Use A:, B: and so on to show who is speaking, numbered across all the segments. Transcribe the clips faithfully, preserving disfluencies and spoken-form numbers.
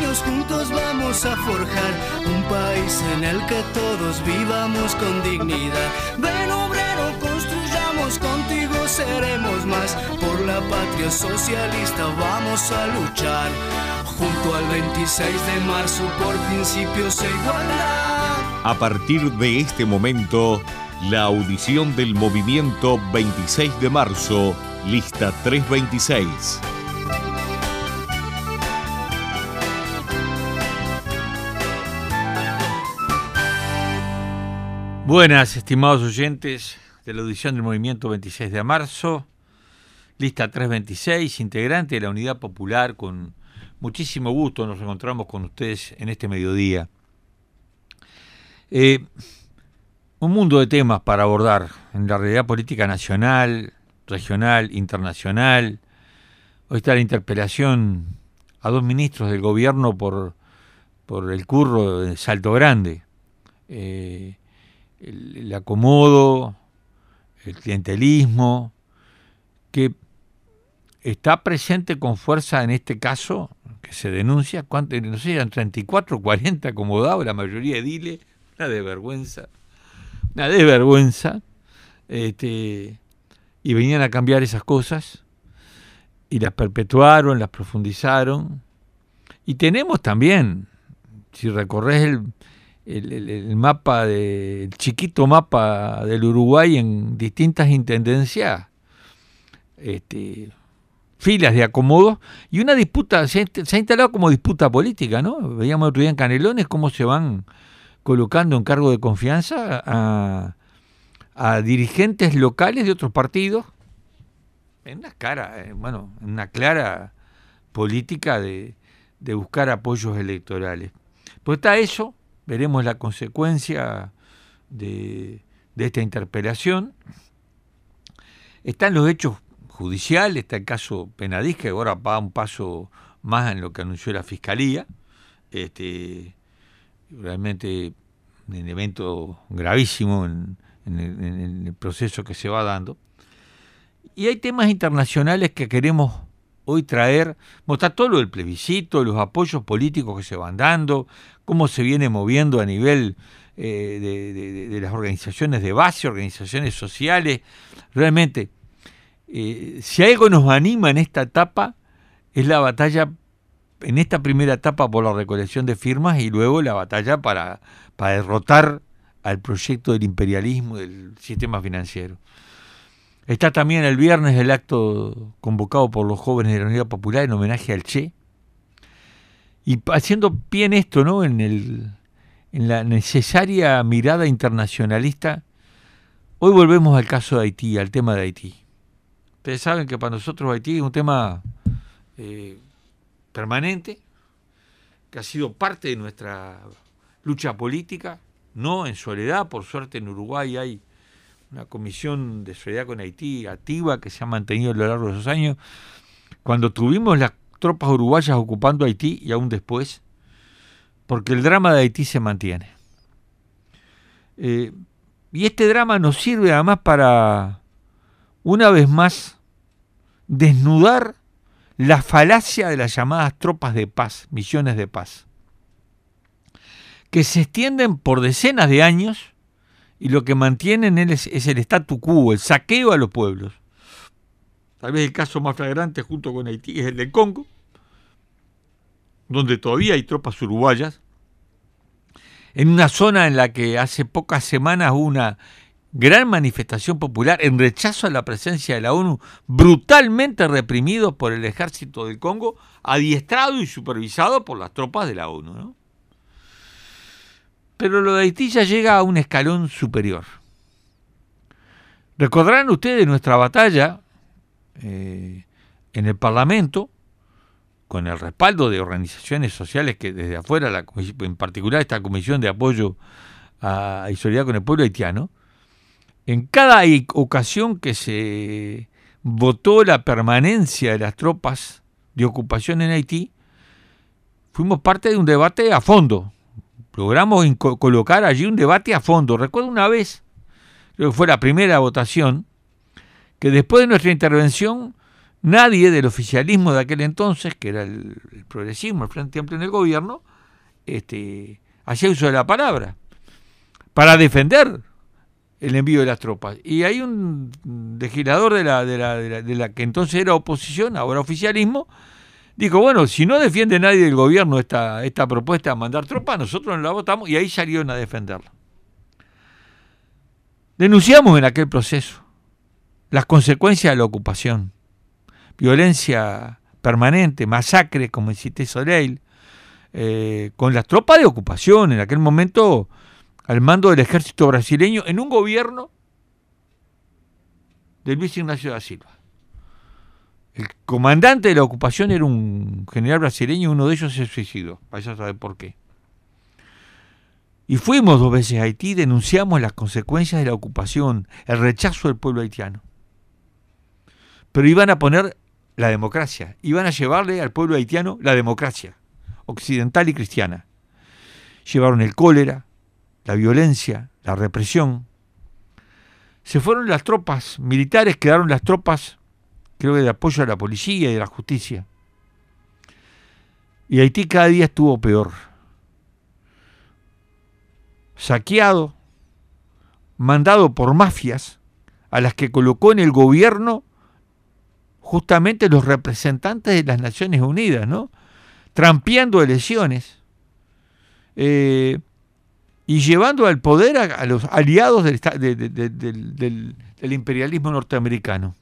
A: sueños juntos vamos a forjar un país en el que todos vivamos con dignidad. Ven obrero, construyamos, contigo seremos más. Por la patria socialista vamos a luchar. Junto al veintiséis de marzo por principios e igualdad.
B: A partir de este momento, la audición del movimiento veintiséis de marzo, lista trescientos veintiséis.
C: Buenas, estimados oyentes de la audición del movimiento veintiséis de marzo, lista trescientos veintiséis, integrante de la Unidad Popular. Con muchísimo gusto nos encontramos con ustedes en este mediodía. Eh, un mundo de temas para abordar en la realidad política nacional, regional, internacional. Hoy está la interpelación a dos ministros del gobierno por, por el curro de Salto Grande. Eh, el, el acomodo, el clientelismo, que está presente con fuerza en este caso, que se denuncia, ¿cuánto? No sé, eran treinta y cuatro, cuarenta acomodados, la mayoría ediles, una desvergüenza, una desvergüenza, este, y venían a cambiar esas cosas, y las perpetuaron, las profundizaron, y tenemos también, si recorres el, el, el, el mapa, de, el chiquito mapa del Uruguay en distintas intendencias, este, filas de acomodos, y una disputa, se ha, se ha instalado como disputa política, ¿no? Veíamos otro día en Canelones cómo se van colocando en cargo de confianza a, a dirigentes locales de otros partidos, en una cara, eh, bueno, en una clara política de, de buscar apoyos electorales. Pues está eso, veremos la consecuencia de, de esta interpelación. Están los hechos judicial, está el caso Penadís, que ahora va un paso más en lo que anunció la Fiscalía, este, realmente un evento gravísimo en, en, el, en el proceso que se va dando. Y hay temas internacionales que queremos hoy traer, mostrar todo lo del plebiscito, los apoyos políticos que se van dando, cómo se viene moviendo a nivel eh, de, de, de las organizaciones de base, organizaciones sociales, realmente. Eh, si algo nos anima en esta etapa es la batalla, en esta primera etapa por la recolección de firmas, y luego la batalla para, para derrotar al proyecto del imperialismo del sistema financiero. Está también el viernes el acto convocado por los jóvenes de la Unidad Popular en homenaje al Che, y haciendo pie en esto, ¿no? en, el, en la necesaria mirada internacionalista. Hoy volvemos al caso de Haití, al tema de Haití. Ustedes saben que para nosotros Haití es un tema eh, permanente, que ha sido parte de nuestra lucha política, no en soledad. Por suerte en Uruguay hay una comisión de solidaridad con Haití activa que se ha mantenido a lo largo de esos años. Cuando tuvimos las tropas uruguayas ocupando Haití y aún después, porque el drama de Haití se mantiene. Eh, y este drama nos sirve además para, una vez más, desnudar la falacia de las llamadas tropas de paz, misiones de paz, que se extienden por decenas de años y lo que mantienen es, es el statu quo, el saqueo a los pueblos. Tal vez el caso más flagrante junto con Haití es el del Congo, donde todavía hay tropas uruguayas, en una zona en la que hace pocas semanas hubo una gran manifestación popular en rechazo a la presencia de la ONU, brutalmente reprimidos por el ejército del Congo, adiestrado y supervisado por las tropas de la ONU, ¿no? Pero lo de Haití ya llega a un escalón superior. Recordarán ustedes nuestra batalla eh, en el Parlamento, con el respaldo de organizaciones sociales que desde afuera, la, en particular esta Comisión de Apoyo a, y Solidaridad con el Pueblo Haitiano. En cada ocasión que se votó la permanencia de las tropas de ocupación en Haití, fuimos parte de un debate a fondo. Logramos inco- colocar allí un debate a fondo. Recuerdo una vez, creo que fue la primera votación, que después de nuestra intervención nadie del oficialismo de aquel entonces, que era el, el progresismo, el Frente Amplio en el gobierno, este, hacía uso de la palabra para defender el envío de las tropas. Y hay un legislador de la, de la, de la, de la que entonces era oposición, ahora oficialismo, dijo, bueno, si no defiende nadie del gobierno esta, esta propuesta de mandar tropas, nosotros no la votamos, y ahí salieron a defenderla. Denunciamos en aquel proceso las consecuencias de la ocupación, violencia permanente, masacre, como en Cité Soleil, eh, con las tropas de ocupación, en aquel momento al mando del ejército brasileño, en un gobierno de Luis Ignacio da Silva. El comandante de la ocupación era un general brasileño, y uno de ellos se suicidó, vaya a saber por qué. Y fuimos dos veces a Haití, denunciamos las consecuencias de la ocupación, el rechazo del pueblo haitiano. Pero iban a poner la democracia, iban a llevarle al pueblo haitiano la democracia, occidental y cristiana. Llevaron el cólera, la violencia, la represión. Se fueron las tropas militares, quedaron las tropas, creo que de apoyo a la policía y a la justicia. Y Haití cada día estuvo peor. Saqueado, mandado por mafias, a las que colocó en el gobierno justamente los representantes de las Naciones Unidas, ¿no? Trampeando elecciones eh, y llevando al poder a, a los aliados del, de, de, de, del, del, del imperialismo norteamericano.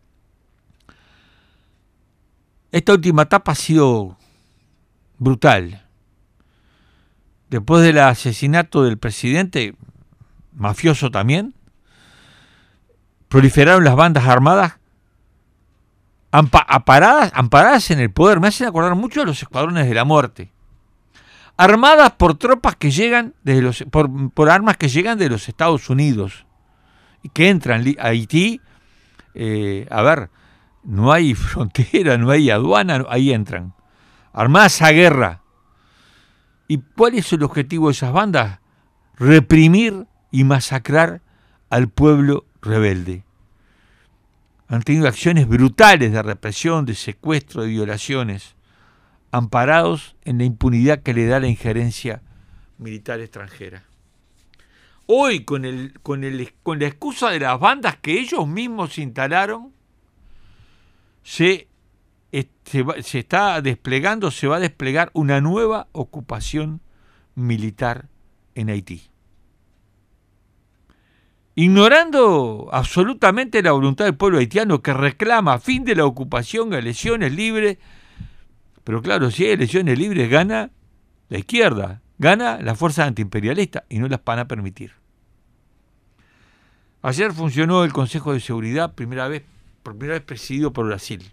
C: Esta última etapa ha sido brutal. Después del asesinato del presidente, mafioso también, proliferaron las bandas armadas amparadas, amparadas en el poder. Me hacen acordar mucho a los escuadrones de la muerte. Armadas por tropas que llegan, desde los, por, por armas que llegan de los Estados Unidos y que entran a Haití. Eh, a ver, no hay frontera, no hay aduana, ahí entran. Armadas a guerra. ¿Y cuál es el objetivo de esas bandas? Reprimir y masacrar al pueblo rebelde. Han tenido acciones brutales de represión, de secuestro, de violaciones, amparados en la impunidad que le da la injerencia militar extranjera. Hoy, con, el, con, el, con la excusa de las bandas que ellos mismos instalaron, se, este, se está desplegando, se va a desplegar una nueva ocupación militar en Haití. Ignorando absolutamente la voluntad del pueblo haitiano, que reclama fin de la ocupación, elecciones libres. Pero claro, si hay elecciones libres, gana la izquierda, gana la fuerza antiimperialista, y no las van a permitir. Ayer funcionó el Consejo de Seguridad, primera vez, por primera vez presidido por Brasil.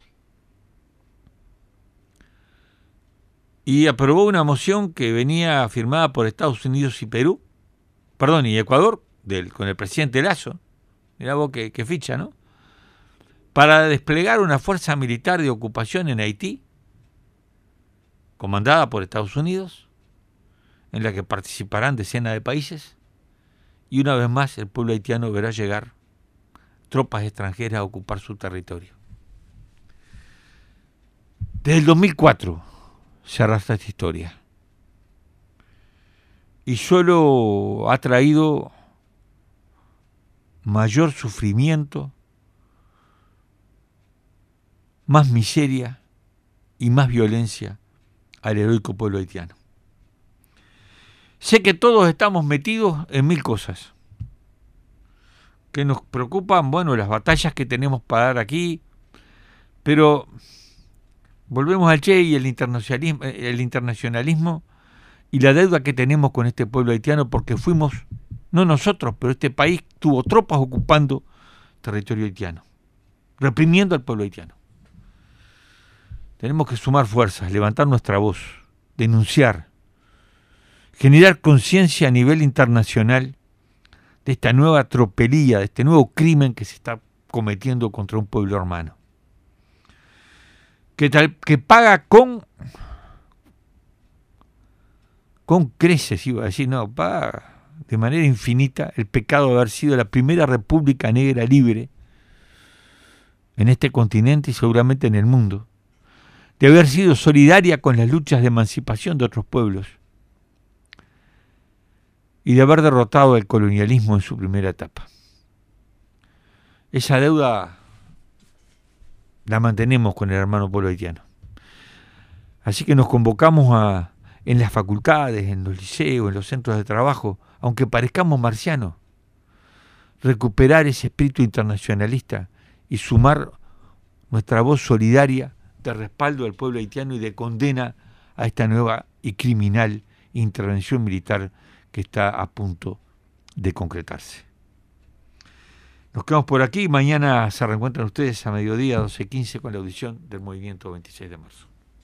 C: Y aprobó una moción que venía firmada por Estados Unidos y Perú, perdón, y Ecuador, del, con el presidente Lasso, mirá vos que, que ficha, ¿no? Para desplegar una fuerza militar de ocupación en Haití, comandada por Estados Unidos, en la que participarán decenas de países, y una vez más el pueblo haitiano verá llegar tropas extranjeras a ocupar su territorio. Desde el dos mil cuatro se arrastra esta historia, y solo ha traído mayor sufrimiento, más miseria y más violencia al heroico pueblo haitiano. Sé que todos estamos metidos en mil cosas que nos preocupan, bueno, las batallas que tenemos para dar aquí, pero volvemos al Che y el internacionalismo, el internacionalismo y la deuda que tenemos con este pueblo haitiano, porque fuimos, no nosotros, pero este país tuvo tropas ocupando territorio haitiano, reprimiendo al pueblo haitiano. Tenemos que sumar fuerzas, levantar nuestra voz, denunciar, generar conciencia a nivel internacional de esta nueva tropelía, de este nuevo crimen que se está cometiendo contra un pueblo hermano, que, tal, que paga con con creces, iba a decir, no, paga de manera infinita el pecado de haber sido la primera república negra libre en este continente y seguramente en el mundo, de haber sido solidaria con las luchas de emancipación de otros pueblos y de haber derrotado el colonialismo en su primera etapa. Esa deuda la mantenemos con el hermano pueblo haitiano. Así que nos convocamos a, en las facultades, en los liceos, en los centros de trabajo, aunque parezcamos marcianos, recuperar ese espíritu internacionalista y sumar nuestra voz solidaria de respaldo al pueblo haitiano y de condena a esta nueva y criminal intervención militar que está a punto de concretarse. Nos quedamos por aquí. Mañana se reencuentran ustedes a mediodía, doce quince, con la audición del Movimiento veintiséis de marzo.